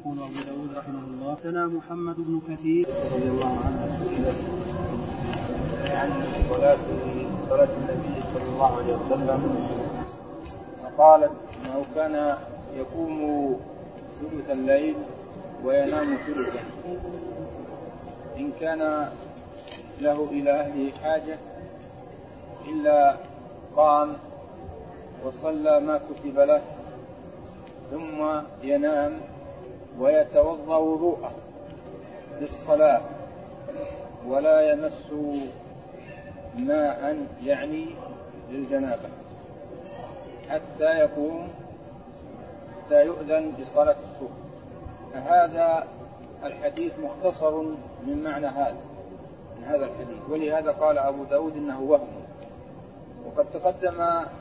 يقول أبو داود رحمه الله: حدثنا محمد بن كثير رضي الله عنه عن صلاة النبي صلى الله عليه وسلم قالت أنه كان يقوم ثلث الليل وينام ثلثا، إن كان له إلى أهله حاجة إلا قام وصلى ما كتب له ثم ينام ويتوضأ وضوءه للصلاة ولا يمس ماء يعني للجنابة حتى يقوم حتى يؤذن بصلاة الصبح. هذا الحديث مختصر من معنى هذا الحديث، ولهذا قال أبو داود إنه وهم. وقد تقدم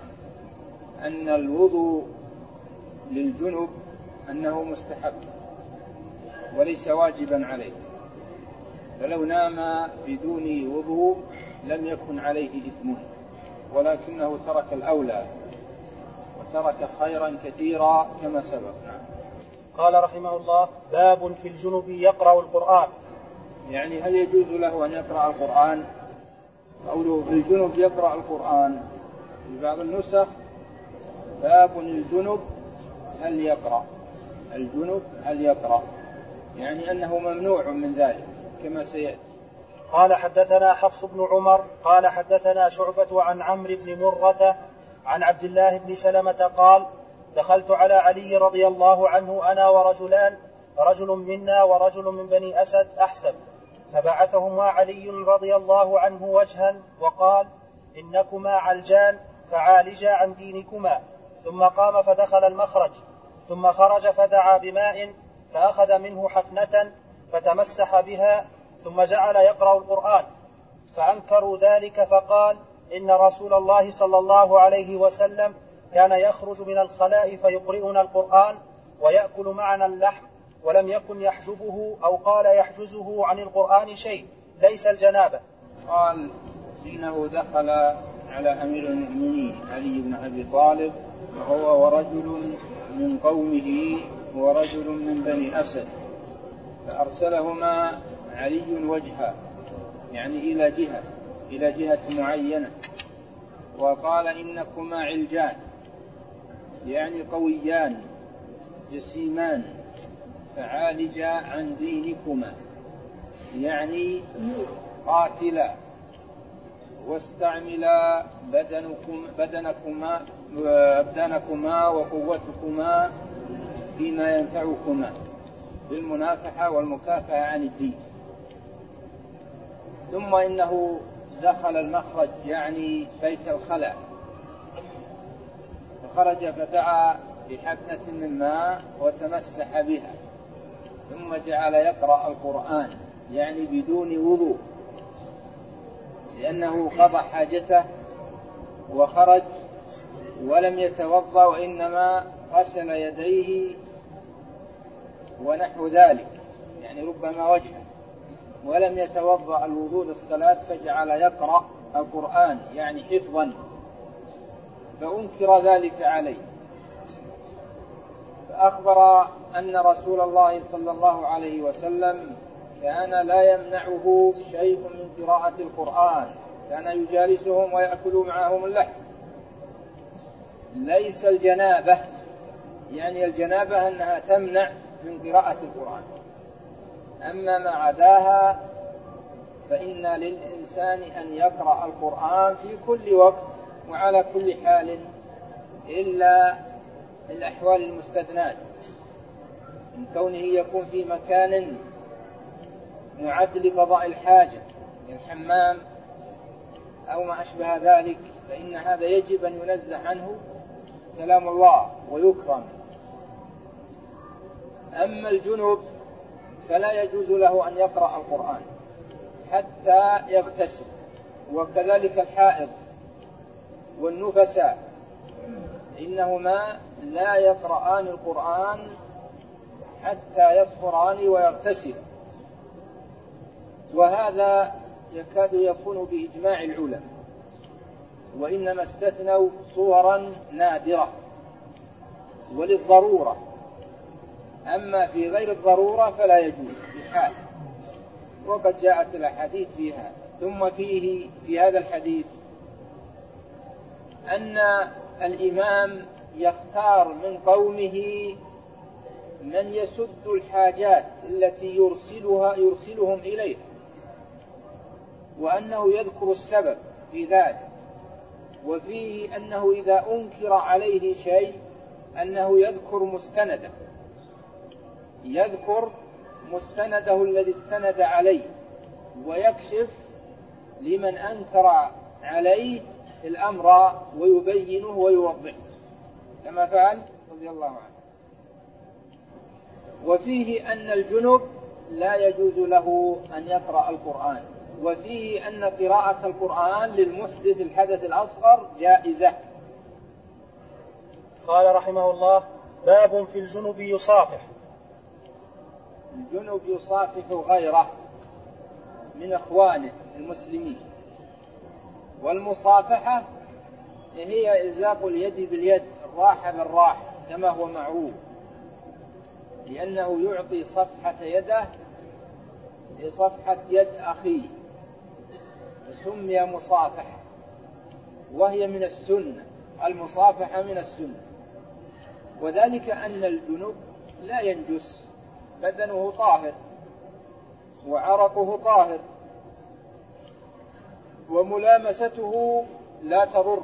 أن الوضوء للجنب أنه مستحب وليس واجبا عليه، فلو نام بدون وضوء لم يكن عليه إثم، ولكنه ترك الأولى وترك خيرا كثيرا كما سبق. قال رحمه الله: باب في الجنب يقرأ القرآن. يعني هل يجوز له أن يقرأ القرآن؟ قوله في الجنب يقرأ القرآن، في بعض النسخ باب الجنب هل يقرأ، الجنب هل يقرأ، يعني أنه ممنوع من ذلك كما سيأتي. قال حدثنا حفص بن عمر قال حدثنا شعبة عن عمرو بن مرة عن عبد الله بن سلمة قال: دخلت على علي رضي الله عنه أنا ورجلان، رجل منا ورجل من بني أسد أحسب، فبعثهما علي رضي الله عنه وجها وقال: إنكما علجان فعالجا عن دينكما. ثم قام فدخل المخرج، ثم خرج فدعا بماء فأخذ منه حفنة فتمسح بها، ثم جعل يقرأ القرآن، فأنكروا ذلك فقال: إن رسول الله صلى الله عليه وسلم كان يخرج من الخلاء فيقرئنا القرآن ويأكل معنا اللحم، ولم يكن يحجبه أو قال يحجزه عن القرآن شيء ليس الجنابة. قال: إنه دخل على أمير المؤمنين علي بن أبي طالب وهو ورجل من قومه ورجل من بني أسد، فأرسلهما علي وجها يعني إلى جهة معينة، وقال: إنكما علجان يعني قويان جسيمان، فعالجا عن دينكما يعني قاتلا، واستعملا أبدانكما وقوتكما فيما ينفعكما بالمنافحة والمكافحة عن الدين. ثم إنه دخل المخرج يعني بيت الخلاء، فخرج فدعا بحفنة من ماء وتمسح بها، ثم جعل يقرأ القرآن يعني بدون وضوء، لأنه قضى حاجته وخرج ولم يتوضأ وإنما غسل يديه ونحو ذلك، يعني ربما وجهه، ولم يتوضأ الوضوء للصلاة، فجعل يقرأ القرآن يعني حفظا، فأنكر ذلك عليه، فأخبر أن رسول الله صلى الله عليه وسلم كان لا يمنعه شيء من قراءة القرآن، كان يجالسهم ويأكل معهم اللحم، ليس الجنابة، يعني الجنابة أنها تمنع من قراءة القرآن، أما ما عداها فإن للإنسان أن يقرأ القرآن في كل وقت وعلى كل حال، إلا الأحوال المستثنات من كونه يكون في مكان معد لقضاء الحاجة الحمام أو ما أشبه ذلك، فإن هذا يجب أن ينزه عنه كلام الله ويكرم. أما الجنب فلا يجوز له أن يقرأ القرآن حتى يغتسل، وكذلك الحائض والنفساء إنهما لا يقرآن القرآن حتى يطهران ويغتسل، وهذا يكاد يكون بإجماع العلماء، وإنما استثنوا صورا نادرة وللضرورة، أما في غير الضرورة فلا يجوز بحال، وقد جاءت الأحاديث فيها. ثم فيه في هذا الحديث أن الإمام يختار من قومه من يسد الحاجات التي يرسلهم إليه، وأنه يذكر السبب في ذلك. وفيه أنه إذا أنكر عليه شيء أنه يذكر مستنده الذي استند عليه، ويكشف لمن أنكر عليه الأمر ويبينه ويوضحه كما فعل رضي الله عنه. وفيه أن الجنب لا يجوز له أن يقرأ القرآن، وفيه أن قراءة القرآن للمحدث الحدث الأصغر جائزة. قال رحمه الله: باب في الجنب يصافح. الجنب يصافح غيره من إخوانه المسلمين، والمصافحة هي إلزاق اليد باليد، الراحة بالراحة كما هو معروف، لأنه يعطي صفحة يده لصفحة يد أخيه، سمي مصافحة، وهي من السنة، المصافحة من السنة. وذلك أن الجنب لا ينجس، بدنه طاهر وعرقه طاهر، وملامسته لا تضر،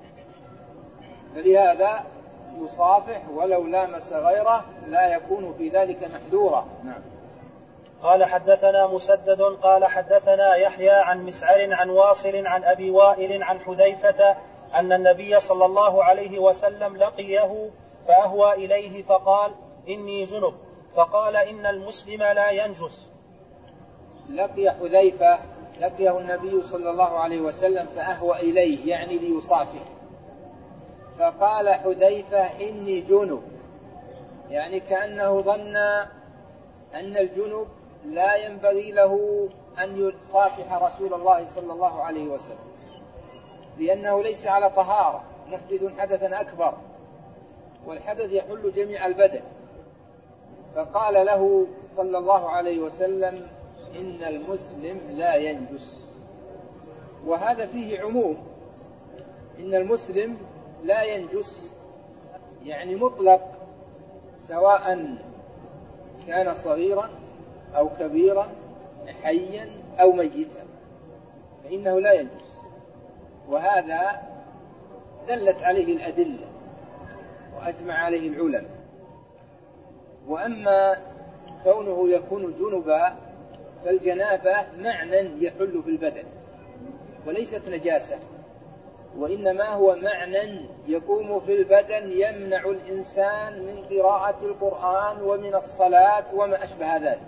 فلهذا يصافح ولو لامس غيره لا يكون في ذلك محذورا. نعم. قال حدثنا مسدد قال حدثنا يحيى عن مسعر عن واصل عن أبي وائل عن حذيفة أن النبي صلى الله عليه وسلم لقيه فأهوى إليه فقال: إني جنب، فقال: إن المسلم لا ينجس. لقي حذيفة، لقيه النبي صلى الله عليه وسلم فأهوى إليه، يعني ليصافح، فقال حذيفة: إني جنب، يعني كأنه ظن أن الجنب لا ينبغي له أن يصافح رسول الله صلى الله عليه وسلم، لأنه ليس على طهارة، محدث حدثا أكبر، والحدث يحل جميع البدن. فقال له صلى الله عليه وسلم: إن المسلم لا ينجس. وهذا فيه عموم، إن المسلم لا ينجس يعني مطلق، سواء كان صغيرا أو كبيرا، حيا أو ميتا، فإنه لا ينجس. وهذا دلت عليه الأدلة وأجمع عليه العلماء. وأما كونه يكون جنبا فالجنابة معنى يحل في البدن وليست نجاسة، وإنما هو معنى يقوم في البدن يمنع الإنسان من قراءة القرآن ومن الصلاة وما أشبه ذلك،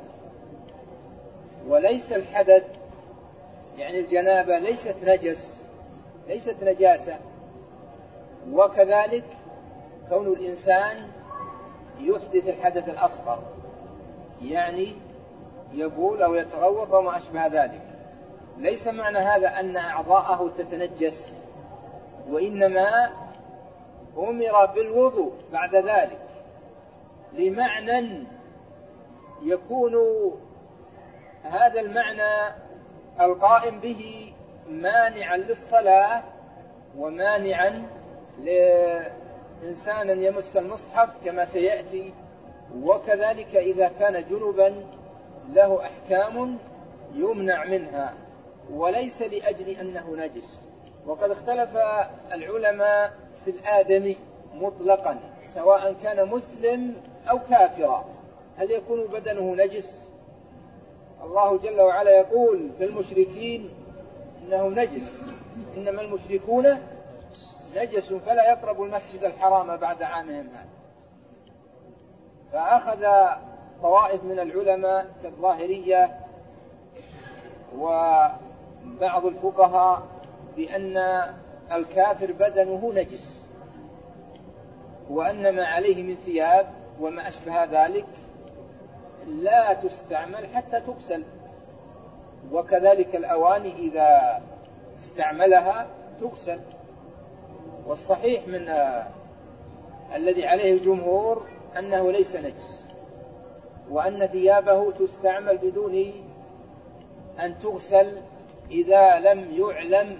وليس الحدث، يعني الجنابة ليست نجاسة. وكذلك كون الإنسان يحدث الحدث الأصغر، يعني يبول أو يتغوط وما أشبه ذلك، ليس معنى هذا أن أعضاءه تتنجس، وإنما أمر بالوضوء بعد ذلك لمعنى يكون هذا المعنى القائم به مانعا للصلاة ومانعا لإنسان يمس المصحف كما سيأتي. وكذلك إذا كان جنبا له أحكام يمنع منها، وليس لأجل أنه نجس. وقد اختلف العلماء في الآدمي مطلقا، سواء كان مسلم أو كافرا، هل يكون بدنه نجس؟ الله جل وعلا يقول في المشركين إنه نجس، إنما المشركون نجس فلا يقربوا المسجد الحرام بعد عامهم هذا. فأخذ طوائف من العلماء كالظاهرية وبعض الفقهاء بأن الكافر بدنه نجس، وأن ما عليه من ثياب وما أشبه ذلك لا تستعمل حتى تغسل، وكذلك الأواني إذا استعملها تغسل. والصحيح من الذي عليه الجمهور أنه ليس نجس، وأن ثيابه تستعمل بدون أن تغسل إذا لم يعلم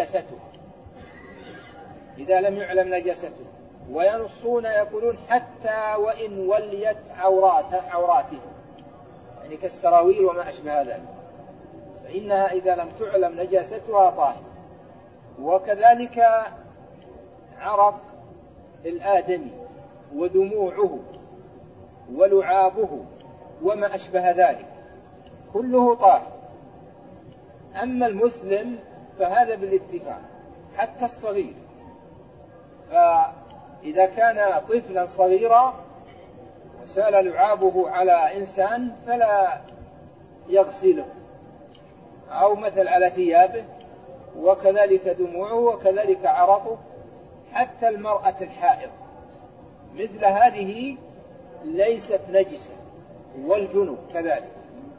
نجاسته. وينصون يقولون حتى وإن وليت عوراته، يعني كالسراويل وما أشبه ذلك، فإنها إذا لم تعلم نجاستها طاهرة. وكذلك عرق الآدمي ودموعه ولعابه وما أشبه ذلك كله طاهر. أما المسلم فهذا بالاتفاق، حتى الصغير، فإذا كان طفلا صغيرا وسال لعابه على إنسان فلا يغسله، أو مثل على ثيابه، وكذلك دموعه وكذلك عرقه. حتى المرأة الحائض مثل هذه ليست نجسة، والجنوب كذلك.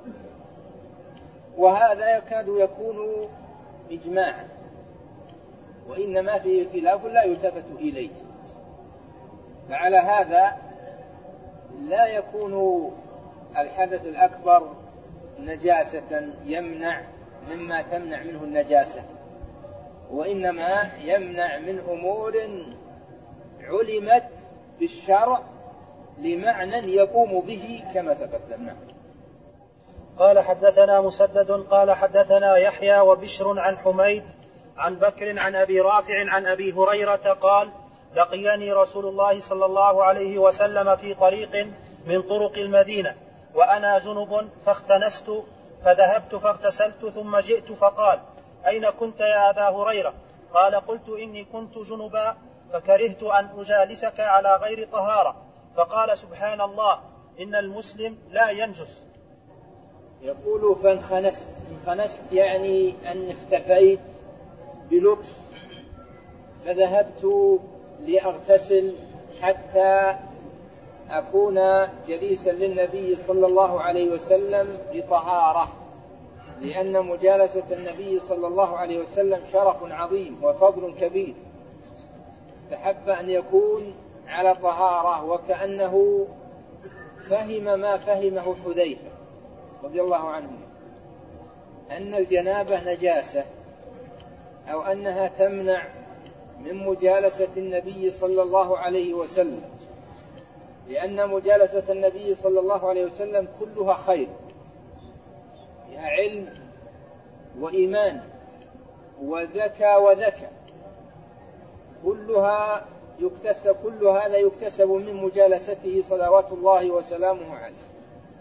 وهذا يكاد يكون إجماعا، وإنما فيه خلاف لا يلتفت إليه. فعلى هذا لا يكون الحدث الأكبر نجاسة يمنع مما تمنع منه النجاسة، وإنما يمنع من أمور علمت بالشرع لمعنى يقوم به كما تقدمنا. قال حدثنا مسدد قال حدثنا يحيى وبشر عن حميد عن بكر عن أبي رافع عن أبي هريرة قال: لقيني رسول الله صلى الله عليه وسلم في طريق من طرق المدينة وأنا جنب فاختنست، فذهبت فاغتسلت ثم جئت فقال: أين كنت يا أبا هريرة؟ قال: قلت إني كنت جنبا فكرهت أن أجالسك على غير طهارة. فقال: سبحان الله، إن المسلم لا ينجس. يقول فانخنست يعني أن اختفيت بلطف، فذهبت لأغتسل حتى أكون جليسا للنبي صلى الله عليه وسلم بطهارة، لأن مجالسة النبي صلى الله عليه وسلم شرف عظيم وفضل كبير، استحب أن يكون على طهارة. وكأنه فهم ما فهمه حذيفة رضي الله عنه، أن الجنابة نجاسة، أو أنها تمنع من مجالسة النبي صلى الله عليه وسلم، لأن مجالسة النبي صلى الله عليه وسلم كلها خير، فيها علم وإيمان وزكاة وذكاء، كل هذا يكتسب من مجالسته صلوات الله وسلامه عليه.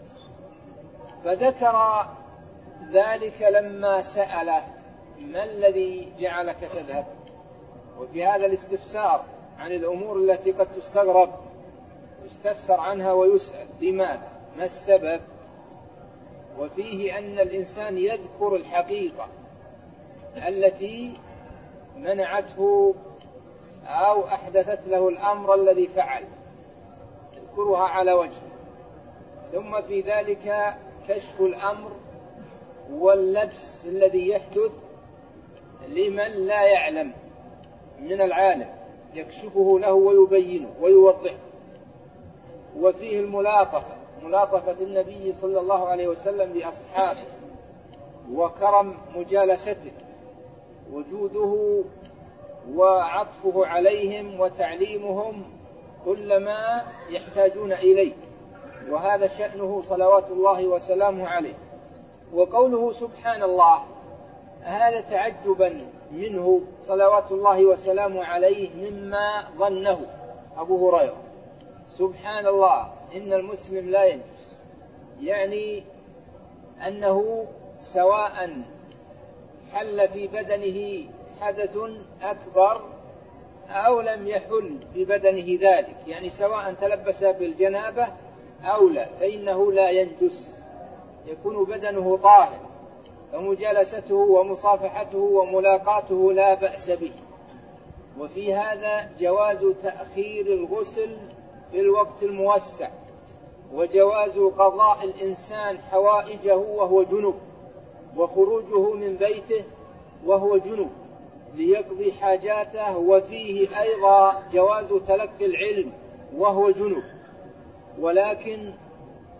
فذكر ذلك لما سأله: ما الذي جعلك تذهب؟ وفي هذا الاستفسار عن الأمور التي قد تستغرب يستفسر عنها ويسأل: لماذا؟ ما السبب؟ وفيه أن الإنسان يذكر الحقيقة التي منعته أو أحدثت له الأمر الذي فعل، يذكرها على وجه، ثم في ذلك كشف الأمر واللبس الذي يحدث لمن لا يعلم من العالم، يكشفه له ويبينه ويوضحه. وفيه ملاطفة النبي صلى الله عليه وسلم لأصحابه، وكرم مجالسته، وجوده وعطفه عليهم وتعليمهم كل ما يحتاجون إليه، وهذا شأنه صلوات الله وسلامه عليه. وقوله سبحان الله هذا تعجبا منه صلوات الله وسلامه عليه مما ظنه أبو هريرة. سبحان الله إن المسلم لا ينجس، يعني أنه سواء حل في بدنه حدث أكبر أو لم يحل في بدنه ذلك، يعني سواء تلبس بالجنابة أو لا، فإنه لا ينجس، يكون بدنه طاهر، فمجالسته ومصافحته وملاقاته لا بأس به. وفي هذا جواز تأخير الغسل في الوقت الموسع، وجواز قضاء الإنسان حوائجه وهو جنب، وخروجه من بيته وهو جنب ليقضي حاجاته. وفيه أيضا جواز تلقي العلم وهو جنب، ولكن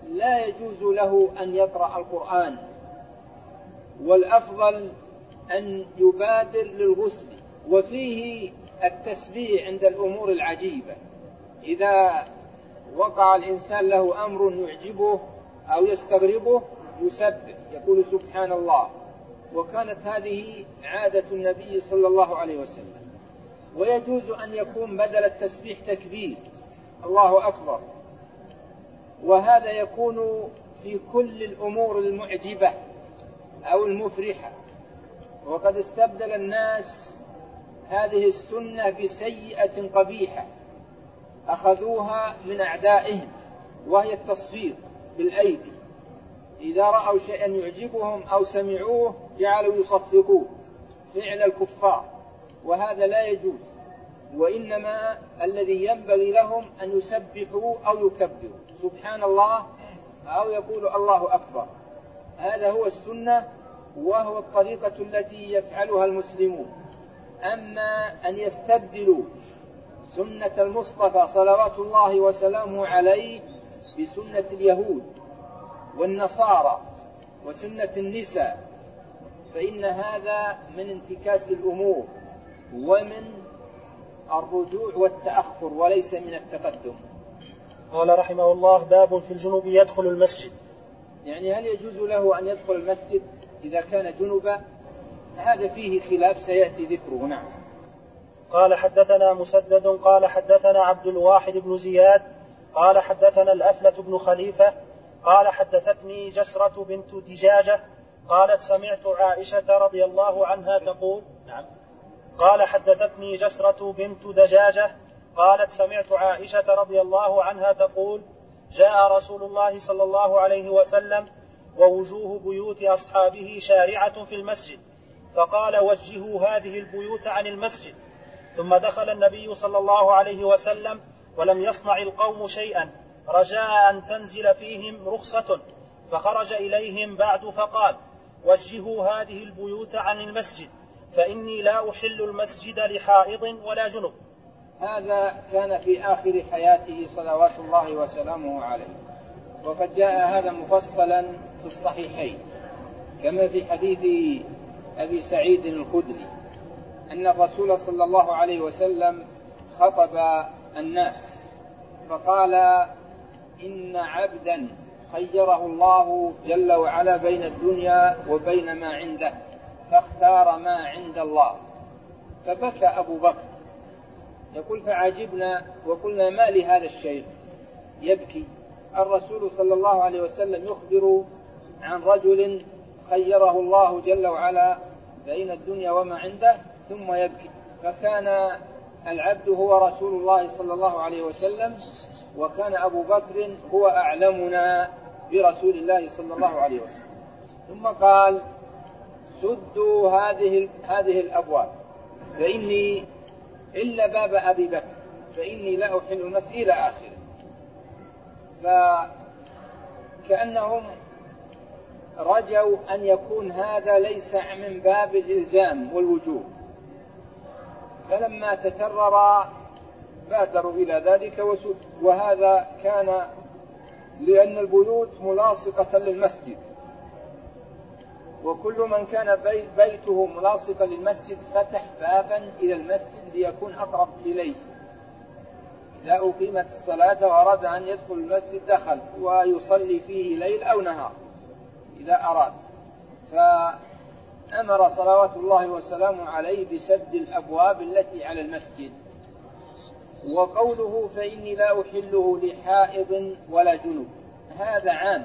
لا يجوز له أن يقرأ القرآن، والأفضل أن يبادر للغسل. وفيه التسبيح عند الأمور العجيبة، إذا وقع الإنسان له أمر يعجبه أو يستغربه يسبح، يقول سبحان الله. وكانت هذه عادة النبي صلى الله عليه وسلم. ويجوز أن يكون بدل التسبيح تكبير، الله أكبر، وهذا يكون في كل الأمور المعجبة أو المفرحة. وقد استبدل الناس هذه السنة بسيئة قبيحة أخذوها من أعدائهم، وهي التصفيق بالأيدي. إذا رأوا شيئا يعجبهم أو سمعوه جعلوا يصفقوه، فعل الكفار، وهذا لا يجوز. وإنما الذي ينبغي لهم أن يسبحوا أو يكبروا سبحان الله أو يقولوا الله أكبر. هذا هو السنة، وهو الطريقة التي يفعلها المسلمون. أما أن يستبدلوا سنة المصطفى صلوات الله وسلامه عليه بسنة اليهود والنصارى وسنة النساء، فإن هذا من انتكاس الأمور ومن الرجوع والتأخر وليس من التقدم. قال رحمه الله: باب في الجنوب يدخل المسجد. يعني هل يجوز له أن يدخل المسجد إذا كان جنبا؟ هذا فيه خلاف سيأتي ذكره. نعم. قال حدثنا مسدد قال حدثنا عبد الواحد بن زياد قال حدثنا الأفلة بن خليفة قال حدثتني جسرة بنت دجاجة قالت سمعت عائشة رضي الله عنها تقول. نعم. قال حدثتني جسرة بنت دجاجة قالت سمعت عائشة رضي الله عنها تقول: جاء رسول الله صلى الله عليه وسلم ووجوه بيوت أصحابه شارعة في المسجد، فقال: وجهوا هذه البيوت عن المسجد. ثم دخل النبي صلى الله عليه وسلم ولم يصنع القوم شيئا رجاء أن تنزل فيهم رخصة، فخرج إليهم بعد فقال: وجهوا هذه البيوت عن المسجد، فإني لا أحل المسجد لحائض ولا جنب. هذا كان في آخر حياته صلوات الله وسلامه عليه، وقد جاء هذا مفصلا في الصحيحين، كما في حديث أبي سعيد الخدري أن الرسول صلى الله عليه وسلم خطب الناس فقال: إن عبدا خيره الله جل وعلا بين الدنيا وبين ما عنده، فاختار ما عند الله. فبكى أبو بكر، يقول: فعجبنا وقلنا: ما لهذا الشيخ يبكي؟ الرسول صلى الله عليه وسلم يخبر عن رجل خيره الله جل وعلا بين الدنيا وما عنده ثم يبكي. فكان العبد هو رسول الله صلى الله عليه وسلم، وكان أبو بكر هو أعلمنا برسول الله صلى الله عليه وسلم. ثم قال: سدوا هذه الأبواب فإني إلا باب أبي بكر فإني لا أحل المسجد إلى آخره. فكأنهم رجوا أن يكون هذا ليس من باب الإلزام والوجوب، فلما تكرر بادروا إلى ذلك وسد. وهذا كان لأن البيوت ملاصقة للمسجد، وكل من كان بيته ملاصقا للمسجد فتح بابا إلى المسجد ليكون أقرب إليه. إذا أقيمت الصلاة وأراد أن يدخل المسجد دخل ويصلي فيه ليل أو نهار إذا أراد. فأمر صلوات الله وسلامه عليه بسد الأبواب التي على المسجد. وقوله: فإني لا أحله لحائض ولا جنوب، هذا عام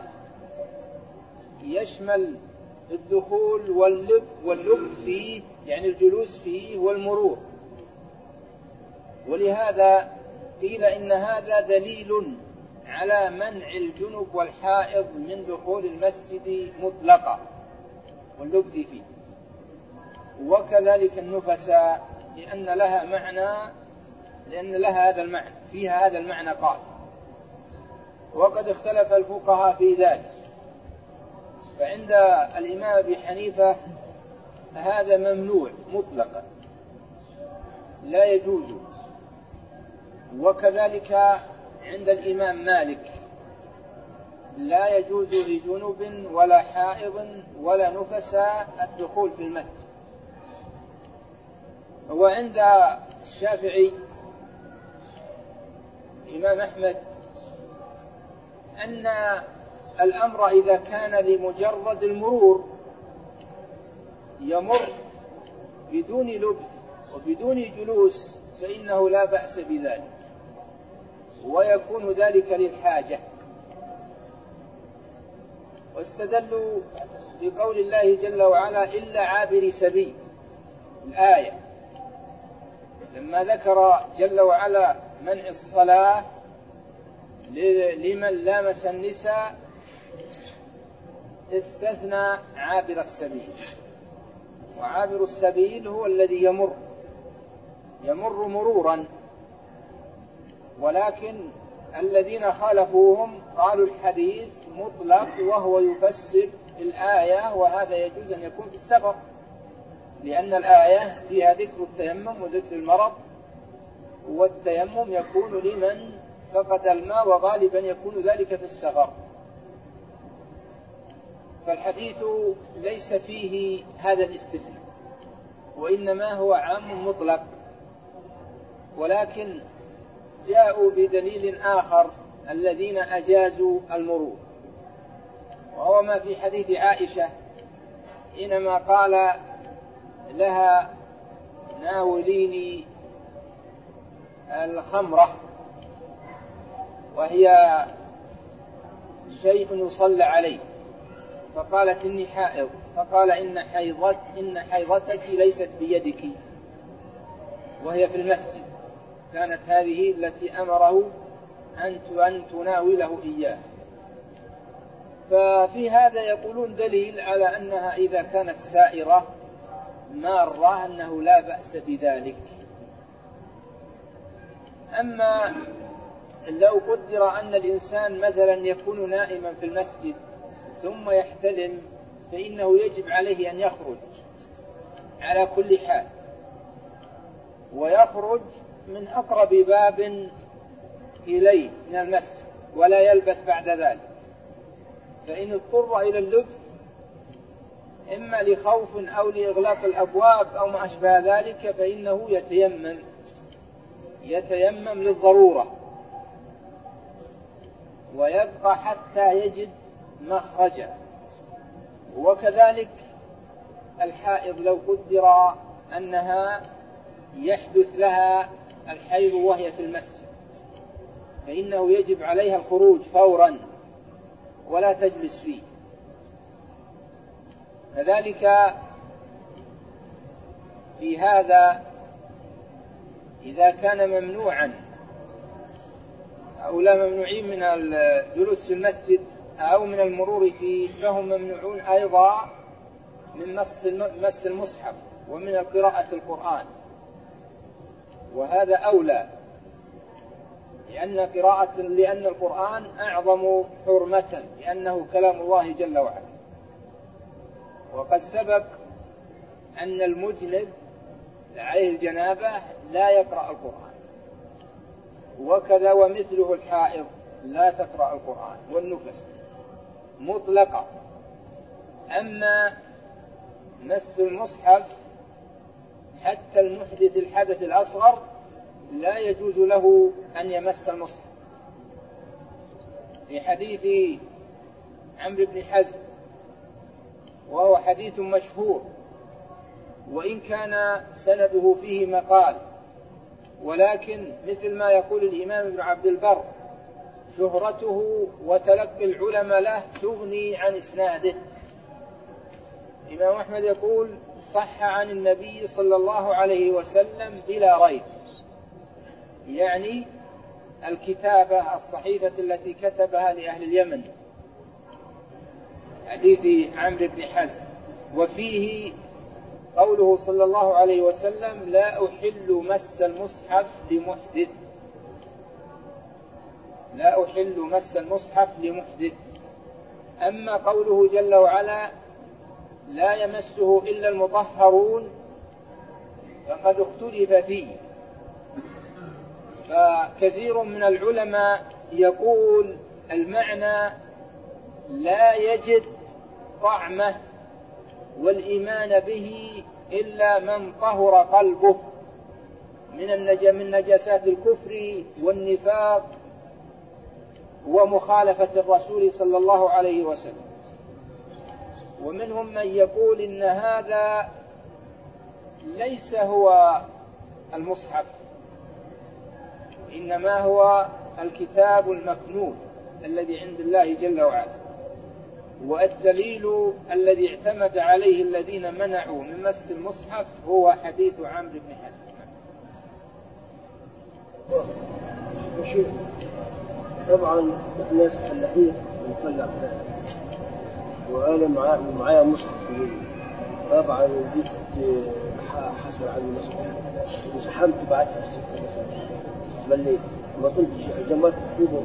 يشمل الدخول واللب فيه، يعني الجلوس فيه والمرور. ولهذا قيل إن هذا دليل على منع الجنب والحائض من دخول المسجد مطلقا واللبث فيه. وكذلك النفساء لأن لها هذا المعنى، فيها هذا المعنى قال. وقد اختلف الفقهاء في ذلك، فعند الإمام أبي حنيفة هذا ممنوع مطلقا لا يجوز، وكذلك عند الإمام مالك لا يجوز لجنب ولا حائض ولا نفساء الدخول في المسجد. وعند الشافعي الإمام أحمد أن الأمر إذا كان لمجرد المرور يمر بدون لبث وبدون جلوس فإنه لا بأس بذلك، ويكون ذلك للحاجة. واستدلوا بقول الله جل وعلا إلا عابر سبيل الآية، لما ذكر جل وعلا منع الصلاة لمن لامس النساء استثنى عابر السبيل. وعابر السبيل هو الذي يمر مرورا، ولكن الذين خالفوهم قالوا الحديث مطلق وهو يفسر الآية، وهذا يجوز أن يكون في السفر، لأن الآية فيها ذكر التيمم وذكر المرض، والتيمم يكون لمن فقد الماء، وغالبا يكون ذلك في السفر. فالحديث ليس فيه هذا الاستثناء، وإنما هو عام مطلق، ولكن جاءوا بدليل آخر الذين أجازوا المرور، وهو ما في حديث عائشة حينما قال لها ناوليني الخمرة وهي شيء يصلى عليه، فقالت إني حائض، فقال إن حيضتك ليست بيدك، وهي في المسجد، كانت هذه التي أمره أن تناوله إياه. ففي هذا يقولون دليل على أنها إذا كانت سائرة مارة أنه لا بأس بذلك. أما لو قدر أن الإنسان مثلا يكون نائما في المسجد ثم يحتلم، فإنه يجب عليه أن يخرج على كل حال، ويخرج من أقرب باب إليه من المسجد ولا يلبث بعد ذلك. فإن اضطر إلى اللبث إما لخوف أو لإغلاق الأبواب أو ما أشبه ذلك فإنه يتيمم للضرورة ويبقى حتى يجد مخرجا. وكذلك الحائض لو قدر أنها يحدث لها الحيض وهي في المسجد فإنه يجب عليها الخروج فورا ولا تجلس فيه. كذلك في هذا إذا كان ممنوعا أو لا ممنوعين من الجلوس في المسجد أو من المرور فيه فهم ممنوعون أيضا من مس المصحف ومن قراءة القرآن، وهذا أولى لأن القرآن أعظم حرمة لأنه كلام الله جل وعلا. وقد سبق أن المذنب عليه الجنابة لا يقرأ القرآن، وكذا ومثله الحائض لا تقرأ القرآن والنفس مطلقة. أما مس المصحف حتى المحدث الحدث الأصغر لا يجوز له أن يمس المصحف، في حديث عمرو بن حزم، وهو حديث مشهور وإن كان سنده فيه مقال، ولكن مثل ما يقول الإمام ابن عبد البر شهرته وتلقي العلماء له تغني عن إسناده. الإمام أحمد يقول صح عن النبي صلى الله عليه وسلم بلا ريب، يعني الكتابة الصحيفة التي كتبها لأهل اليمن، حديث عمرو بن حزم، وفيه قوله صلى الله عليه وسلم لا أحل مس المصحف لمحدث، لا أحل مس المصحف لمحدث. أما قوله جل وعلا لا يمسه إلا المطهرون فقد اختلف فيه، فكثير من العلماء يقول المعنى لا يجد طعمه والإيمان به إلا من طهر قلبه من نجاسات الكفر والنفاق ومخالفة الرسول صلى الله عليه وسلم. ومنهم من يقول إن هذا ليس هو المصحف، إنما هو الكتاب المكنون الذي عند الله جل وعلا، والدليل الذي اعتمد عليه الذين منعوا من مس المصحف هو حديث عمرو بن حزم. طبعا الناس اللحية مطلع وأنا معايا مصحف في يدي، طبعا جيت حصل على المصحف وزحمت بعد في السكة مثلا استبليت ما كنتش جمعت كتبه.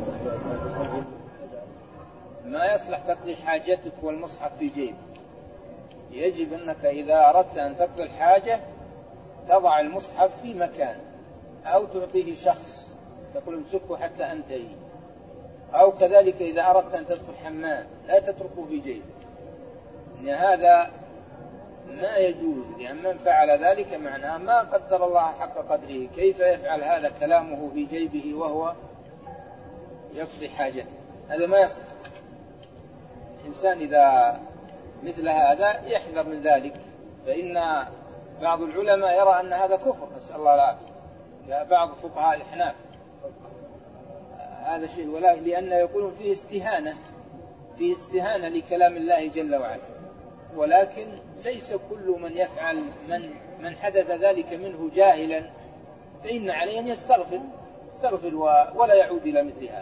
ما يصلح تقضي حاجتك والمصحف في جيبك. يجب أنك إذا أردت أن تقضي الحاجة تضع المصحف في مكان، أو تعطيه شخص تقول امسكه حتى أنتهي، أو كذلك إذا أردت أن تدخل حمام لا تتركه في جيبك، إن هذا ما يجوز، لأن من فعل ذلك معناه ما قدر الله حق قدره. كيف يفعل هذا كلامه في جيبه وهو يقضي حاجته؟ هذا ما يصح. الإنسان إذا مثل هذا يحذر من ذلك، فإن بعض العلماء يرى أن هذا كفر، نسأل الله العافية، بعض فقهاء الأحناف هذا شيء، ولا لأن يقولون فيه استهانة لكلام الله جل وعلا. ولكن ليس كل من يفعل من حدث ذلك منه جاهلا فإن عليه أن يستغفر ولا يعود إلى مثل هذا.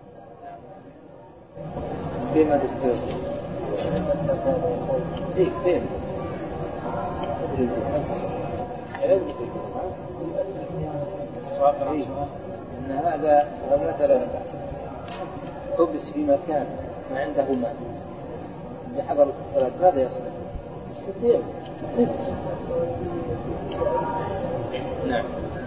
بما تستغفر فين إن هذا لو مثلا حبس في مكان ما عنده ماء لحضرة الصلاة ماذا يصنع؟ نعم.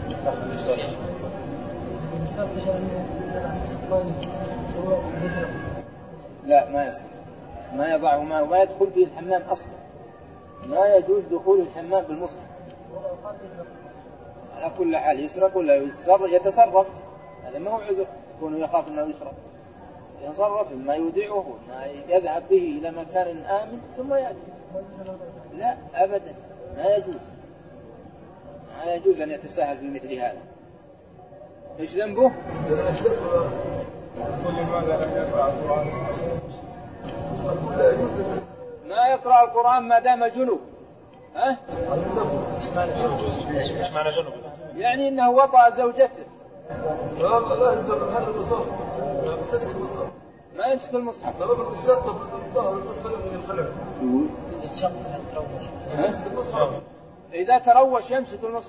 لا ما يصنع، ما يضعه ماء وما يدخل فيه الحمام أصلا، ما يجوز دخول الحمام بالمصحف على كل حال. يسرق ولا يتصرف، هذا ما هو عذر كونه يخاف أنه يسرق، يتصرف ما يودعه ما يذهب به إلى مكان آمن ثم يأتي. لا أبدا ما يجوز أن يتساهل بمثل هذا. إيش ذنبه؟ ما يقرأ القرآن ما دام جنوب. ايش معنى جنوب؟ يعني إنه وطأ زوجته ما يمسك المصحف. إذا تروش يمسك المصحف.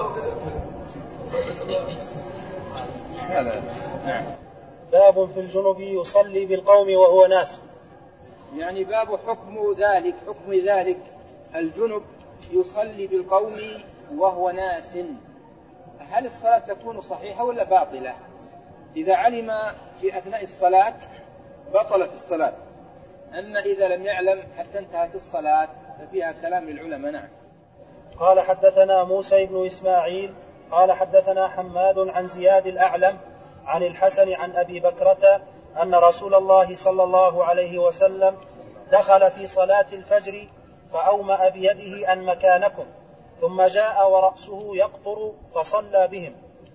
باب في الجنب يصلي بالقوم وهو ناس. يعني باب حكم ذلك الجنب يصلي بالقوم وهو ناس. هل الصلاة تكون صحيحة ولا باطلة؟ إذا علم في أثناء الصلاة بطلت الصلاة، أما إذا لم يعلم حتى انتهت الصلاة ففيها كلام للعلماء. نعم. قال حدثنا موسى بن إسماعيل قال حدثنا حماد عن زياد الأعلم عن الحسن عن أبي بكرة أن رسول الله صلى الله عليه وسلم دخل في صلاة الفجر فأومأ بيده أن مكانكم، ثم جاء ورأسه يقطر فصلى بهم.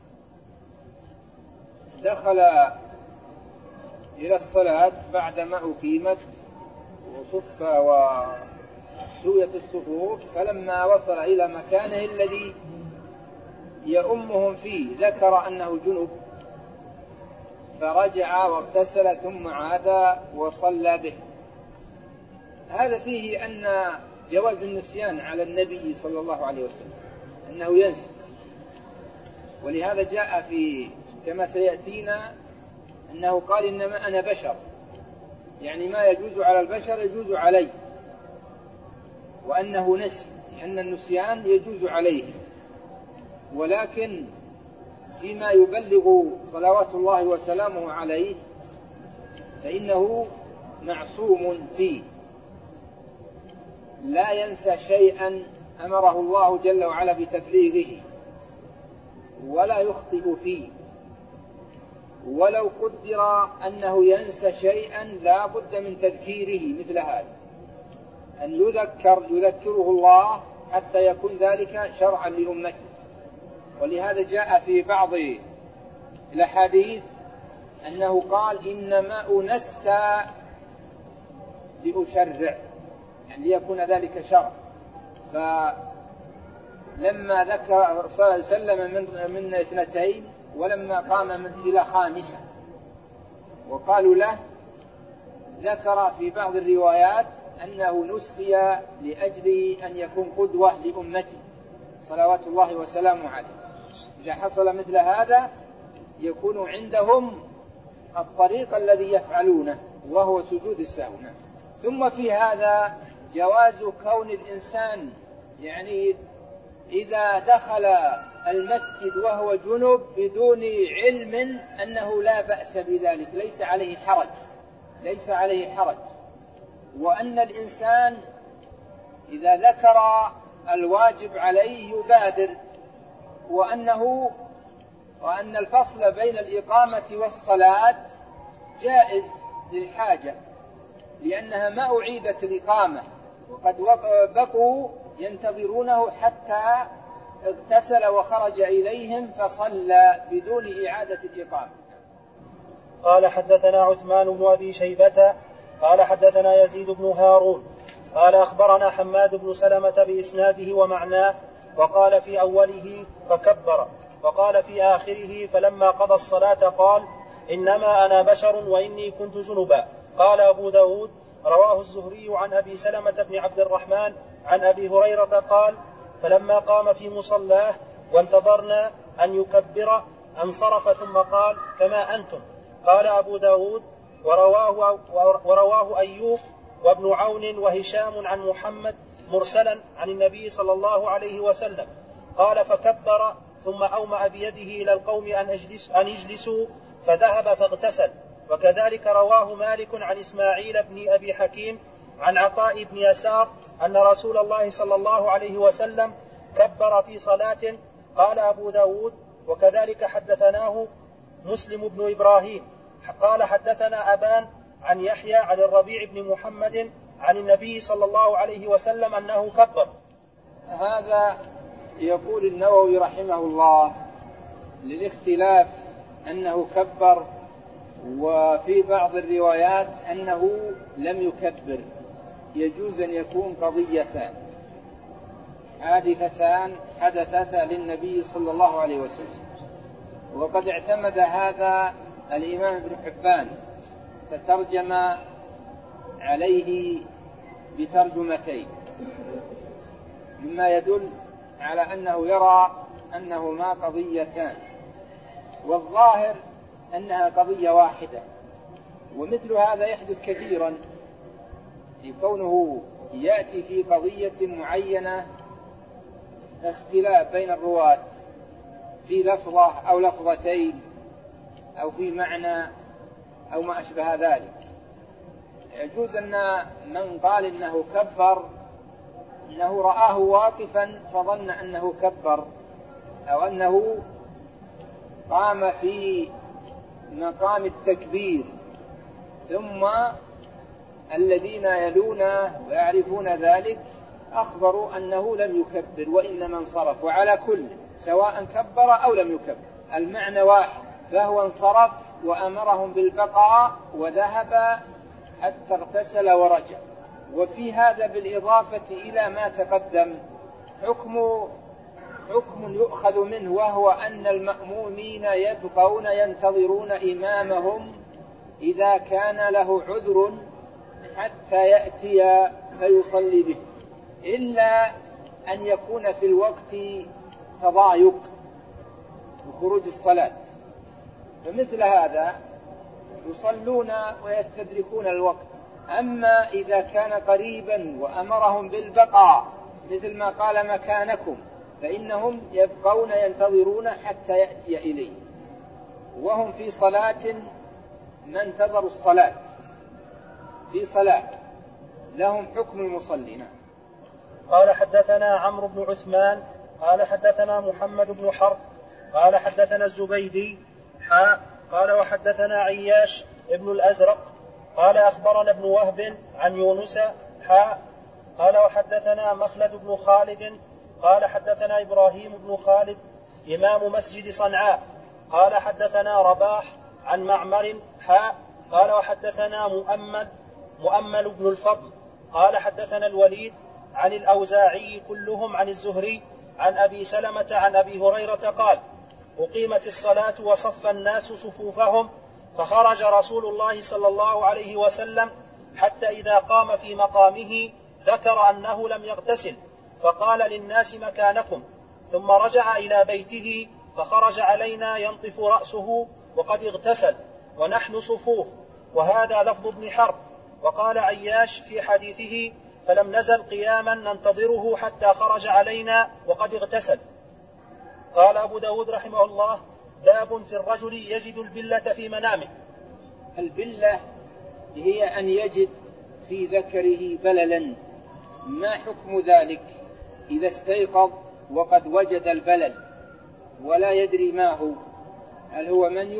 دخل إلى الصلاة بعدما أقيمت وصف وسويت الصفوف، فلما وصل إلى مكانه الذي يؤمهم فيه ذكر أنه جنب، فرجع واغتسل ثم عاد وصلى به. هذا فيه أن جواز النسيان على النبي صلى الله عليه وسلم، أنه ينسى، ولهذا جاء في كما سيأتينا أنه قال إنما أنا بشر، يعني ما يجوز على البشر يجوز علي، وأنه نسي لأن النسيان يجوز عليه، ولكن فيما يبلغ صلوات الله وسلامه عليه فإنه معصوم فيه لا ينسى شيئا أمره الله جل وعلا بتبليغه ولا يخطئ فيه، ولو قدر أنه ينسى شيئا لا بد من تذكيره مثل هذا، أن يذكره الله حتى يكون ذلك شرعا لأمته. ولهذا جاء في بعض الأحاديث أنه قال إنما أنسى لأشرع، يعني ليكون ذلك شرع. فلما ذكر صلى الله عليه وسلم من 2 ولما قام إلى 5 وقالوا له، ذكر في بعض الروايات أنه نسي لأجل أن يكون قدوة لأمته صلوات الله وسلامه عليه. إذا حصل مثل هذا يكون عندهم الطريق الذي يفعلونه وهو سجود السهو. ثم في هذا جواز كون الإنسان يعني إذا دخل المسجد وهو جنب بدون علم أنه لا بأس بذلك، ليس عليه حرج، وأن الإنسان إذا ذكر الواجب عليه يبادر، وأن الفصل بين الإقامة والصلاة جائز للحاجة، لأنها ما أعيدت الإقامة، وقد بقوا ينتظرونه حتى اغتسل وخرج إليهم فصلى بدون إعادة الإقامة. قال حدثنا عثمان بن أبي شيبة قال حدثنا يزيد بن هارون قال أخبرنا حماد بن سلمة بإسناده ومعناه، وقال في أوله فكبر، وقال في آخره فلما قضى الصلاة قال إنما أنا بشر وإني كنت جنبا. قال أبو داود رواه الزهري عن أبي سلمة بن عبد الرحمن عن أبي هريرة قال فلما قام في مصلاه وانتظرنا أن يكبر انصرف ثم قال كما أنتم. قال أبو داود ورواه أيوب وابن عون وهشام عن محمد مرسلا عن النبي صلى الله عليه وسلم قال فكبر ثم أومأ بيده إلى القوم أن يجلسوا فذهب فاغتسل. وكذلك رواه مالك عن إسماعيل بن أبي حكيم عن عطاء بن يسار أن رسول الله صلى الله عليه وسلم كبر في صلاة. قال أبو داود وكذلك حدثناه مسلم بن إبراهيم قال حدثنا أبان عن يحيى عن الربيع بن محمد عن النبي صلى الله عليه وسلم أنه كبر. هذا يقول النووي رحمه الله للاختلاف أنه كبر، وفي بعض الروايات أنه لم يكبر. يجوز أن يكون قضيتان حادثتان حدثتا للنبي صلى الله عليه وسلم، وقد اعتمد هذا الإمام ابن حبان فترجم عليه بترجمتين، مما يدل على أنه يرى أنهما قضيتان، والظاهر أنها قضية واحدة. ومثل هذا يحدث كثيرا، لكونه يأتي في قضية معينة اختلاف بين الرواة في لفظة أو لفظتين أو في معنى أو ما أشبه ذلك. يجوز أن من قال إنه كبر أنه رآه واقفا فظن أنه كبر، أو أنه قام في مقام التكبير ثم الذين يلونه ويعرفون ذلك أخبروا أنه لم يكبر وإنما انصرف. وعلى كل سواء كبر أو لم يكبر المعنى واحد، فهو انصرف وأمرهم بالبقاء وذهب حتى اغتسل ورجع. وفي هذا بالإضافة إلى ما تقدم حكم يؤخذ منه، وهو أن المأمومين يبقون ينتظرون إمامهم إذا كان له عذر حتى يأتي فيصلي به، إلا أن يكون في الوقت تضايق وخروج الصلاة، فمثل هذا يصلون ويستدركون الوقت. أما إذا كان قريبا وأمرهم بالبقاء مثل ما قال مكانكم، فإنهم يبقون ينتظرون حتى يأتي إليه، وهم في صلاة ما انتظروا الصلاة، في صلاة لهم حكم المصلين. قال حدثنا عمرو بن عثمان قال حدثنا محمد بن حرب قال حدثنا الزبيدي قال وحدثنا عياش ابن الأزرق قال أخبرنا ابن وهب عن يونس قال وحدثنا مخلد بن خالد قال حدثنا إبراهيم بن خالد إمام مسجد صنعاء قال حدثنا رباح عن معمر قال وحدثنا مؤمل بن الفضل قال حدثنا الوليد عن الأوزاعي كلهم عن الزهري عن أبي سلمة عن أبي هريرة قال أقيمت الصلاة وصف الناس صفوفهم فخرج رسول الله صلى الله عليه وسلم حتى إذا قام في مقامه ذكر أنه لم يغتسل فقال للناس مكانكم ثم رجع إلى بيته فخرج علينا ينطف رأسه وقد اغتسل ونحن صفوف. وهذا لفظ ابن حرب. وقال عياش في حديثه فلم نزل قياما ننتظره حتى خرج علينا وقد اغتسل. قال أبو داود رحمه الله باب في الرجل يجد البلة في منامه. البلة هي أن يجد في ذكره بللا. ما حكم ذلك إذا استيقظ وقد وجد البلل ولا يدري ما هو، هل هو مني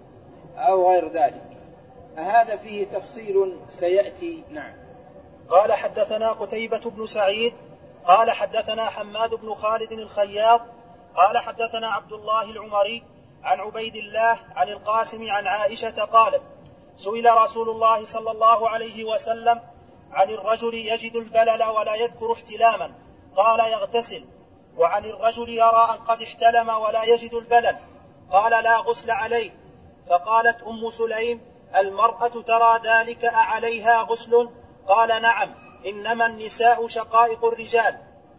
أو غير ذلك؟ هذا فيه تفصيل سيأتي. نعم. قال حدثنا قتيبة بن سعيد قال حدثنا حماد بن خالد الخياط قال حدثنا عبد الله العمري عن عبيد الله عن القاسم عن عائشة قالت سئل رسول الله صلى الله عليه وسلم عن الرجل يجد البلل ولا يذكر احتلاما قال يغتسل، وعن الرجل يرى أن قد احتلم ولا يجد البلل قال لا غسل عليه. فقالت أم سليم المرأة ترى ذلك أعليها غسل؟ قال نعم إنما النساء شقائق الرجال.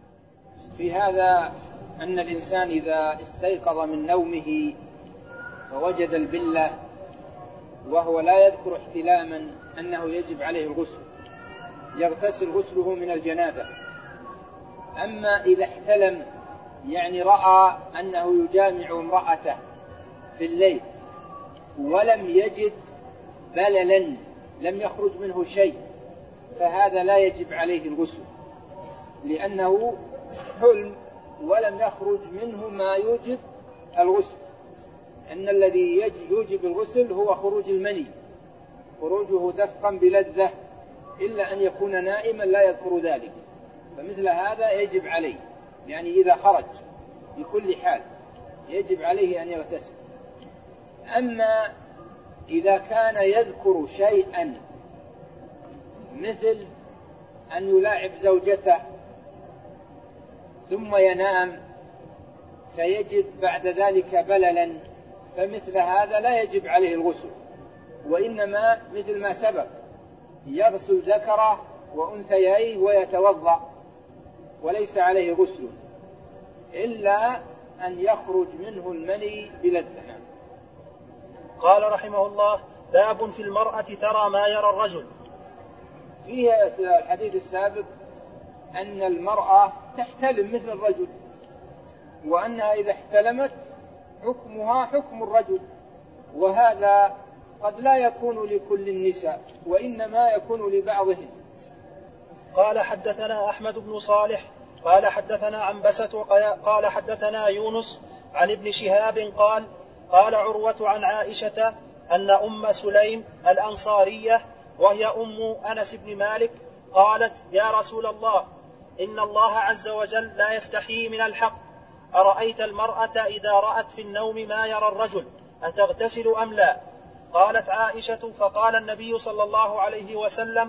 في هذا أن الإنسان إذا استيقظ من نومه فوجد البلة وهو لا يذكر احتلاما أنه يجب عليه الغسل، يغتسل غسله من الجنابة. أما إذا احتلم يعني رأى أنه يجامع امرأته في الليل ولم يجد بللا لم يخرج منه شيء فهذا لا يجب عليه الغسل، لأنه حلم ولم يخرج منه ما يوجب الغسل. أن الذي يوجب الغسل هو خروج المني، خروجه دفقا بلذة، إلا أن يكون نائما لا يذكر ذلك، فمثل هذا يجب عليه، يعني إذا خرج بكل حال يجب عليه أن يغتسل. أما إذا كان يذكر شيئا مثل أن يلاعب زوجته ثم ينام فيجد بعد ذلك بللا، فمثل هذا لا يجب عليه الغسل، وإنما مثل ما سبق يغسل ذكره وأنثييه ويتوضأ وليس عليه غسل إلا أن يخرج منه المني بلذة. قال رحمه الله باب في المرأة ترى ما يرى الرجل. فيه الحديث السابق أن المرأة تحتلم مثل الرجل، وأنها إذا احتلمت حكمها حكم الرجل، وهذا قد لا يكون لكل النساء وإنما يكون لبعضهن. قال حدثنا أحمد بن صالح قال حدثنا عنبسة قال حدثنا يونس عن ابن شهاب قال عروة عن عائشة أن أم سليم الأنصارية وهي أم أنس بن مالك قالت يا رسول الله إن الله عز وجل لا يستحيي من الحق، أرأيت المرأة إذا رأت في النوم ما يرى الرجل أتغتسل أم لا؟ قالت عائشة فقال النبي صلى الله عليه وسلم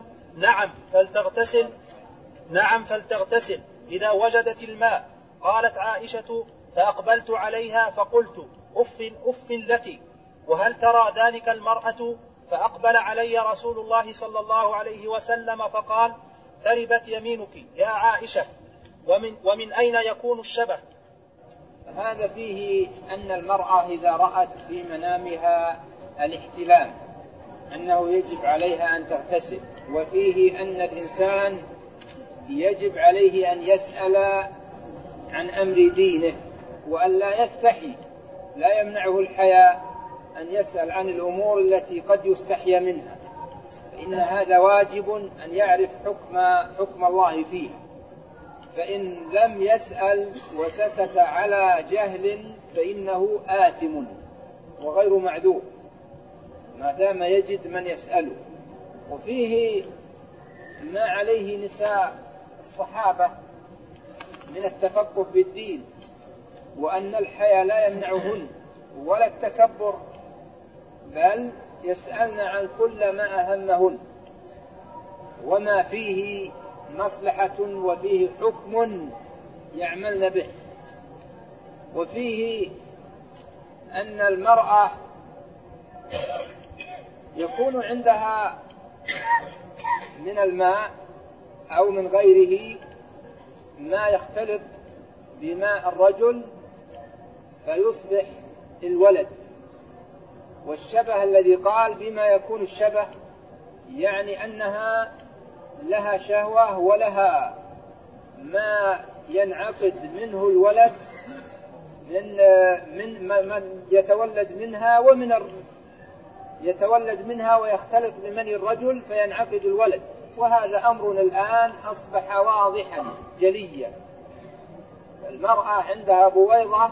نعم فلتغتسل إذا وجدت الماء. قالت عائشة فأقبلت عليها فقلت أف لك، وهل ترى ذلك المرأة؟ فأقبل علي رسول الله صلى الله عليه وسلم فقال تربت يمينك يا عائشة، ومن أين يكون الشبه؟ هذا فيه أن المرأة إذا رأت في منامها الاحتلام أنه يجب عليها أن تغتسل، وفيه أن الإنسان يجب عليه أن يسأل عن أمر دينه وأن لا يستحي، لا يمنعه الحياء أن يسأل عن الأمور التي قد يستحي منها، فإن هذا واجب أن يعرف حكم الله فيه، فإن لم يسأل وسكت على جهل فإنه آثم وغير معذور ما دام يجد من يسأله. وفيه ما عليه نساء الصحابة من التفقه في الدين، وأن الحياء لا يمنعهن ولا التكبر، بل يسألن عن كل ما أهمهن وما فيه مصلحة وفيه حكم يعملن به. وفيه أن المرأة يكون عندها من الماء أو من غيره ما يختلط بماء الرجل فيصبح الولد. والشبه الذي قال بما يكون الشبه يعني أنها لها شهوة ولها ما ينعقد منه الولد من يتولد منها يتولد منها ويختلط بمني الرجل فينعقد الولد. وهذا أمر الآن أصبح واضحا جليا. المرأة عندها بويضة،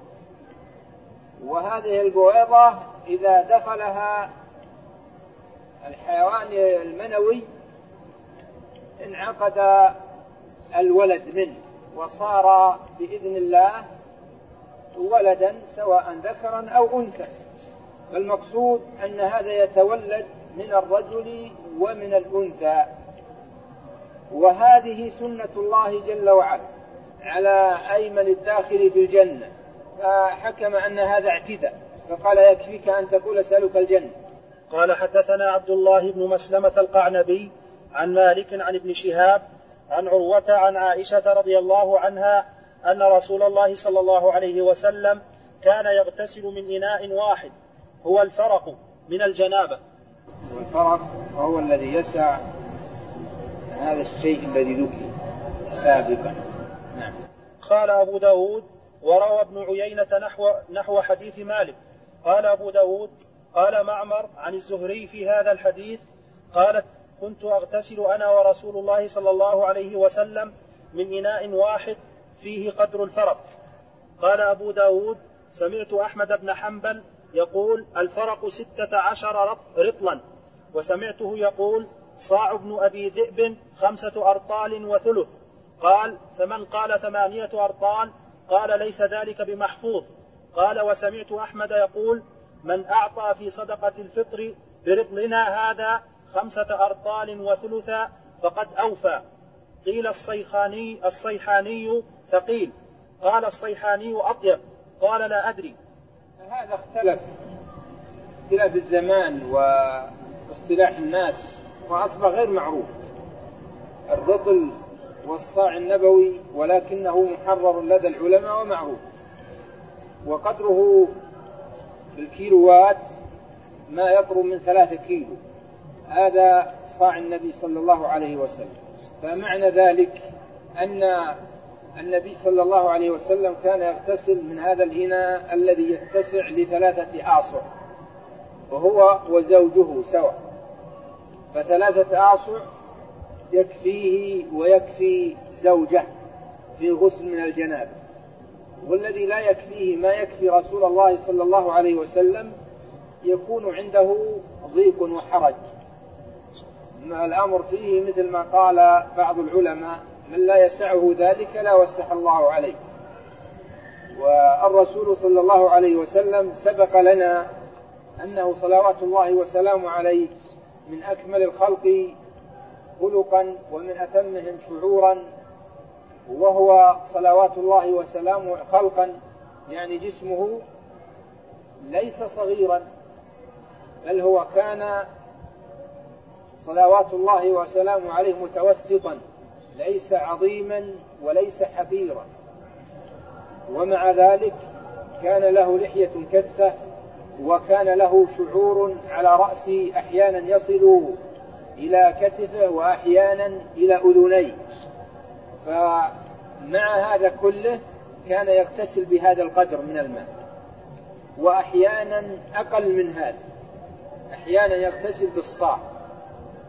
وهذه البويضة إذا دخلها الحيوان المنوي انعقد الولد منه وصار بإذن الله ولدا سواء ذكرا أو أنثى. فالمقصود أن هذا يتولد من الرجل ومن الأنثى، وهذه سنة الله جل وعلا على أيمن الداخل في الجنة، فحكم أن هذا اعتداء فقال يكفيك أن تقول أسألك الجنة. قال حدثنا عبد الله بن مسلمة القعنبي عن مالك عن ابن شهاب عن عروة عن عائشة رضي الله عنها أن رسول الله صلى الله عليه وسلم كان يغتسل من إناء واحد هو الفرق من الجنابة. والفرق هو الذي يسع هذا الشيء الذي ذكر سابقا. نعم. قال أبو داود وروى ابن عيينة نحو حديث مالك. قال أبو داود قال معمر عن الزهري في هذا الحديث قالت كنت أغتسل أنا ورسول الله صلى الله عليه وسلم من إناء واحد فيه قدر الفرق. قال أبو داود سمعت أحمد بن حنبل يقول الفرق 16 رطلا، وسمعته يقول صاع ابن أبي ذئب 5 أرطال وثلث. قال فمن قال 8 أرطال قال ليس ذلك بمحفوظ. قال وسمعت أحمد يقول من أعطى في صدقة الفطر برطلنا هذا 5 أرطال وثلثا فقد أوفى. قيل الصيحاني فقيل. قال الصيحاني أطيب. قال لا أدري. هذا اختلاف الزمان واصطلاح الناس وأصبح غير معروف الرطل والصاع النبوي، ولكنه محرر لدى العلماء ومعروف، وقدره بالكيلوات ما يقرب من 3 كيلو. هذا صاع النبي صلى الله عليه وسلم. فمعنى ذلك أن النبي صلى الله عليه وسلم كان يغتسل من هذا الإناء الذي يتسع ل3 آصع، وهو وزوجه سوا، ف3 آصع يكفيه ويكفي زوجه في غسل من الجنابة. والذي لا يكفيه ما يكفي رسول الله صلى الله عليه وسلم يكون عنده ضيق وحرج. الأمر فيه مثل ما قال بعض العلماء من لا يسعه ذلك لا وسع الله عليه. والرسول صلى الله عليه وسلم سبق لنا أنه صلوات الله وسلامه عليه من أكمل الخلق خلقا ومن أتمهم شعورا، وهو صلوات الله وسلامه خلقا يعني جسمه ليس صغيرا، بل هو كان صلوات الله وسلامه عليه متوسطا ليس عظيما وليس حقيرا. ومع ذلك كان له لحية كثة، وكان له شعور على رأسه أحيانا يصل إلى كتفه وأحيانا إلى أذنيه. فمع هذا كله كان يغتسل بهذا القدر من الماء، وأحيانا أقل من هذا، أحيانا يغتسل بالصاع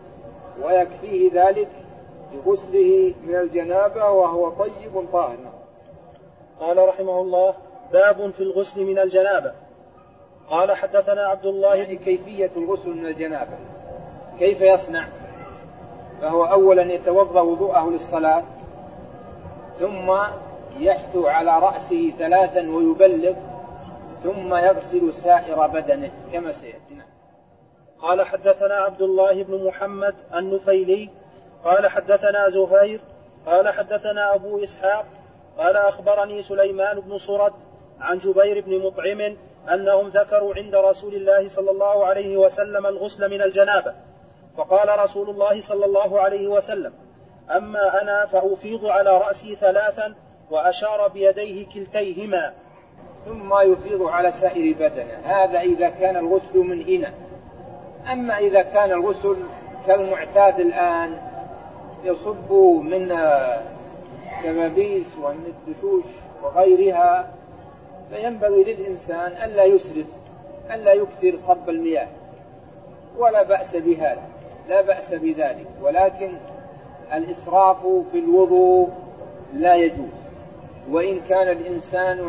ويكفيه ذلك بغسله من الجنابة وهو طيب طاهر. قال رحمه الله: باب في الغسل من الجنابة. قال حدثنا عبد الله يعني كيفية الغسل من الجنابة كيف يصنع؟ فهو أولا يتوضأ وضوءه للصلاة، ثم يحثو على رأسه 3 ويبلغ، ثم يغسل سائر بدنه كما سيأتي. قال حدثنا عبد الله بن محمد النفيلي قال حدثنا زهير قال حدثنا أبو إسحاق قال أخبرني سليمان بن صرد عن جبير بن مطعم أنهم ذكروا عند رسول الله صلى الله عليه وسلم الغسل من الجنابة، فقال رسول الله صلى الله عليه وسلم: أما أنا فأفيض على رأسي 3 وأشار بيديه كلتيهما، ثم يفيض على سائر بدنه. هذا إذا كان الغسل من إناء. أما إذا كان الغسل كالمعتاد الآن يصب من كبابيس ومن الدشوش وغيرها، فينبغي للإنسان ألا يسرف، ألا يكثر صب المياه، ولا بأس بهذا، لا بأس بذلك، ولكن الإسراف في الوضوء لا يجوز. وإن كان الإنسان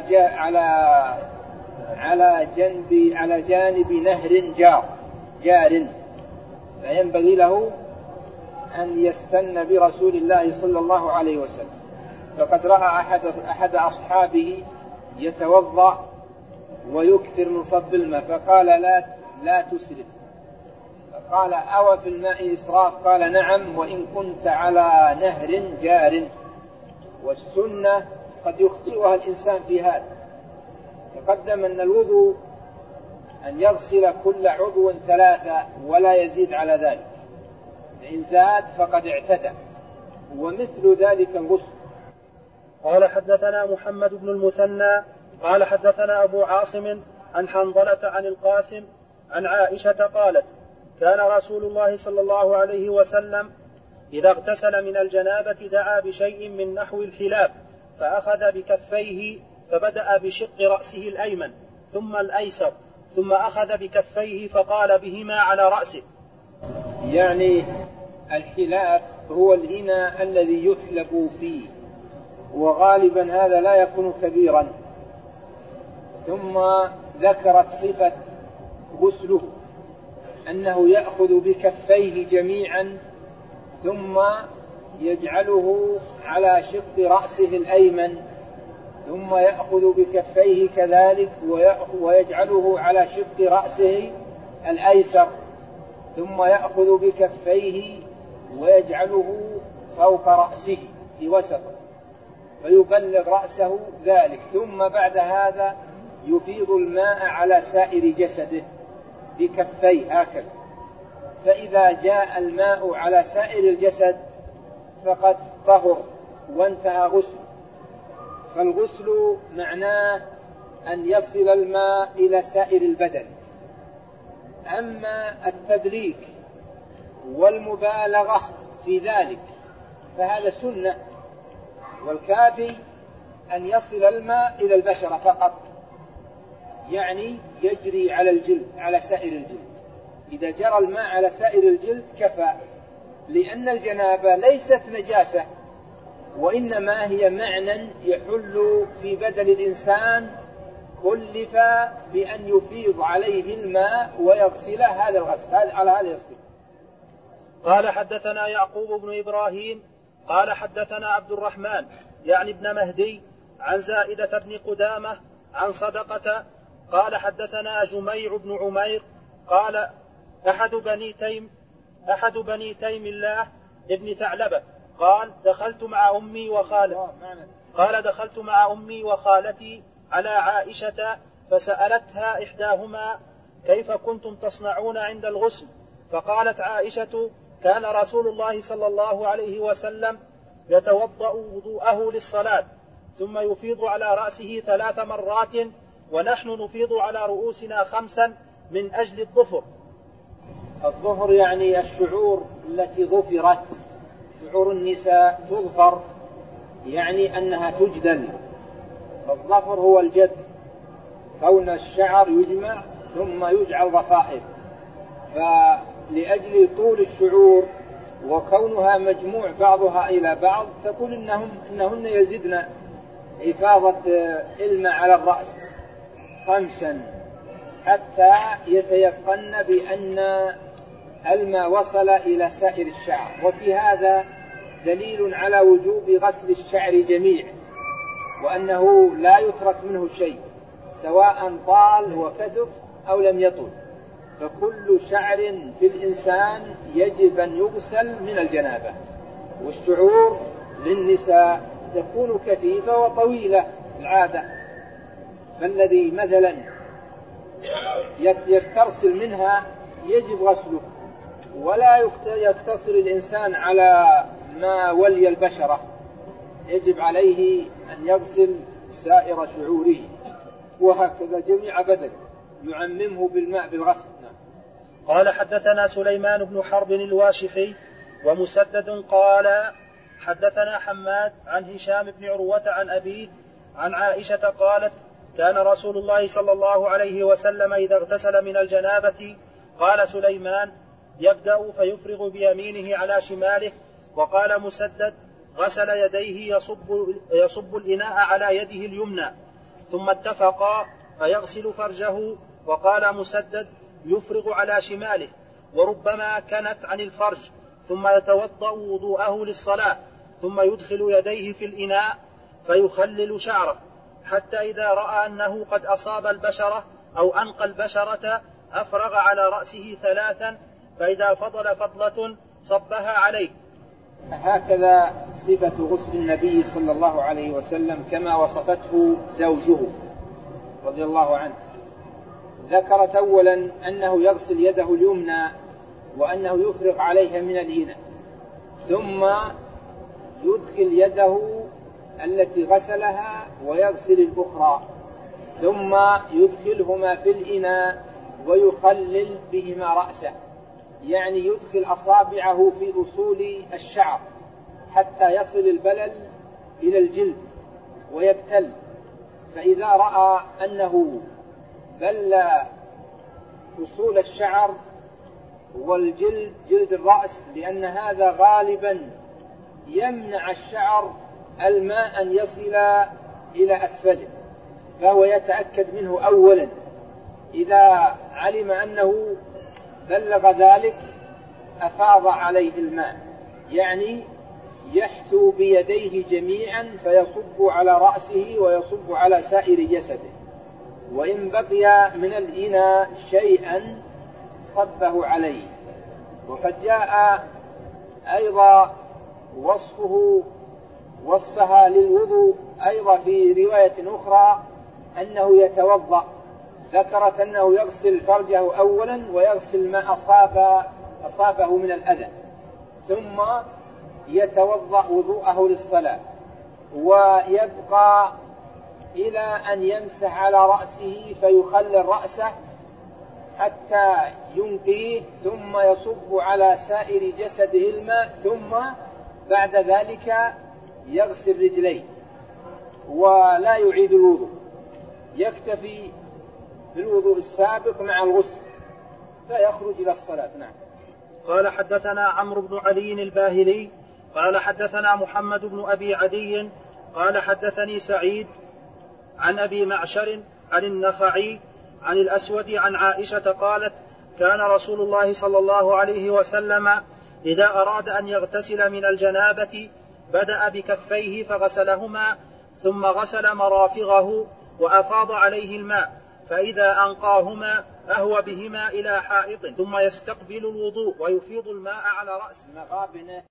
على جانب نهر جار فينبغي له أن يستن برسول الله صلى الله عليه وسلم. فقد رأى أحد أصحابه يتوضأ ويكثر من صب الماء، فقال: لا تسرف. فقال: أو في الماء إسراف؟ قال: نعم، وإن كنت على نهر جار. والسنة قد يخطئها الإنسان في هذا. تقدم أن الوضوء أن يغسل كل عضو 3 ولا يزيد على ذلك، فإن زاد فقد اعتدى، ومثل ذلك الغسل. قال حدثنا محمد بن المثنى قال حدثنا أبو عاصم عن حنظلة عن القاسم عن عائشة قالت: كان رسول الله صلى الله عليه وسلم إذا اغتسل من الجنابة دعا بشيء من نحو الحلاب، فأخذ بكفيه فبدأ بشق رأسه الأيمن ثم الأيسر، ثم أخذ بكفيه فقال بهما على رأسه. يعني الحلاب هو الإناء الذي يحلب فيه، وغالبا هذا لا يكون كبيرا. ثم ذكرت صفة غسله أنه يأخذ بكفيه جميعا ثم يجعله على شق رأسه الأيمن، ثم يأخذ بكفيه كذلك ويجعله على شق رأسه الأيسر، ثم يأخذ بكفيه ويجعله فوق رأسه في وسطه ويبلغ رأسه ذلك، ثم بعد هذا يفيض الماء على سائر جسده بكفيه هكذا. فإذا جاء الماء على سائر الجسد فقد طهر وانتهى غسل. فالغسل معناه أن يصل الماء إلى سائر البدن. أما التدليك والمبالغة في ذلك فهذا سنة، والكافي أن يصل الماء إلى البشرة فقط، يعني يجري على الجلد، على سائر الجلد. إذا جرى الماء على سائر الجلد كفى، لأن الجنابة ليست نجاسة، وإنما هي معنى يحل في بدن الإنسان، كلف بأن يفيض عليه الماء ويغسله هذا الغسل على هذا الغسل. قال حدثنا يعقوب بن إبراهيم قال حدثنا عبد الرحمن يعني ابن مهدي عن زائدة بن قدامة عن صدقة قال حدثنا جميع بن عمير قال أحد بني تيم الله ابن ثعلبة قال دخلت مع أمي وخالتي على عائشة فسألتها إحداهما كيف كنتم تصنعون عند الغسل؟ فقالت عائشة كان رسول الله صلى الله عليه وسلم يتوضأ وضوءه للصلاة ثم يفيض على رأسه 3 مرات ونحن نفيض على رؤوسنا 5 من أجل الظفر. الظفر يعني الشعور التي ظفرت، شعور النساء تظفر يعني أنها تجدل. الظفر هو الجد، كون الشعر يجمع ثم يجعل ضفائر، لأجل طول الشعور وكونها مجموع بعضها إلى بعض تقول إنهن يزدن إفاضة الماء على الرأس 5 حتى يتيقن بأن الماء وصل إلى سائر الشعر. وفي هذا دليل على وجوب غسل الشعر جميع، وأنه لا يترك منه شيء سواء طال وكثف أو لم يطل، فكل شعر في الإنسان يجب أن يغسل من الجنابة. والشعور للنساء تكون كثيفة وطويلة العادة، فالذي مثلا يسترسل منها يجب غسله، ولا يقتصر الإنسان على ما ولي البشرة، يجب عليه أن يغسل سائر شعوره، وهكذا جميع بدن يعممه بالماء بالغسل. قال حدثنا سليمان بن حرب الواشحي ومسدد قال حدثنا حماد عن هشام بن عروة عن أبيه عن عائشة قالت كان رسول الله صلى الله عليه وسلم إذا اغتسل من الجنابة قال سليمان يبدأ فيفرغ بيمينه على شماله. وقال مسدد غسل يديه يصب الإناء على يده اليمنى ثم اتفقا فيغسل فرجه. وقال مسدد يفرغ على شماله وربما كانت عن الفرج ثم يتوضأ وضوءه للصلاة ثم يدخل يديه في الإناء فيخلل شعره حتى إذا رأى أنه قد أصاب البشرة أو أنقى البشرة أفرغ على رأسه 3 فإذا فضل فضلة صبها عليه. هكذا صفة غسل النبي صلى الله عليه وسلم كما وصفته زوجه رضي الله عنه. ذكرت أولا أنه يغسل يده اليمنى وأنه يفرغ عليها من الإناء، ثم يدخل يده التي غسلها ويغسل الأخرى، ثم يدخلهما في الإناء ويخلل بهما رأسه، يعني يدخل أصابعه في أصول الشعر حتى يصل البلل إلى الجلد ويبتل، فإذا رأى أنه بل أصول الشعر والجلد جلد الرأس، لأن هذا غالبا يمنع الشعر الماء أن يصل إلى أسفله، فهو يتأكد منه أولا. إذا علم أنه بلغ ذلك أفاض عليه الماء، يعني يحثو بيديه جميعا فيصب على رأسه ويصب على سائر جسده، وإن بقي من الإناء شيئا صبه عليه. وقد جاء أيضا وصفها للوضوء أيضا في رواية أخرى أنه يتوضأ، ذكرت أنه يغسل فرجه أولا ويغسل ما أصابه من الأذى، ثم يتوضأ وضوءه للصلاة، ويبقى إلى أن يمسح على رأسه فيخلل رأسه حتى ينقيه، ثم يصب على سائر جسده الماء، ثم بعد ذلك يغسل رجليه ولا يعيد الوضوء، يكتفي بالوضوء السابق مع الغسل فيخرج إلى الصلاة. نعم. قال حدثنا عمرو بن علي الباهلي قال حدثنا محمد بن أبي عدي قال حدثني سعيد عن أبي معشر عن النخعي عن الأسود عن عائشة قالت كان رسول الله صلى الله عليه وسلم إذا أراد أن يغتسل من الجنابة بدأ بكفيه فغسلهما ثم غسل مرافغه وأفاض عليه الماء، فإذا أنقاهما أهوى بهما إلى حائط ثم يستقبل الوضوء ويفيض الماء على رأسه.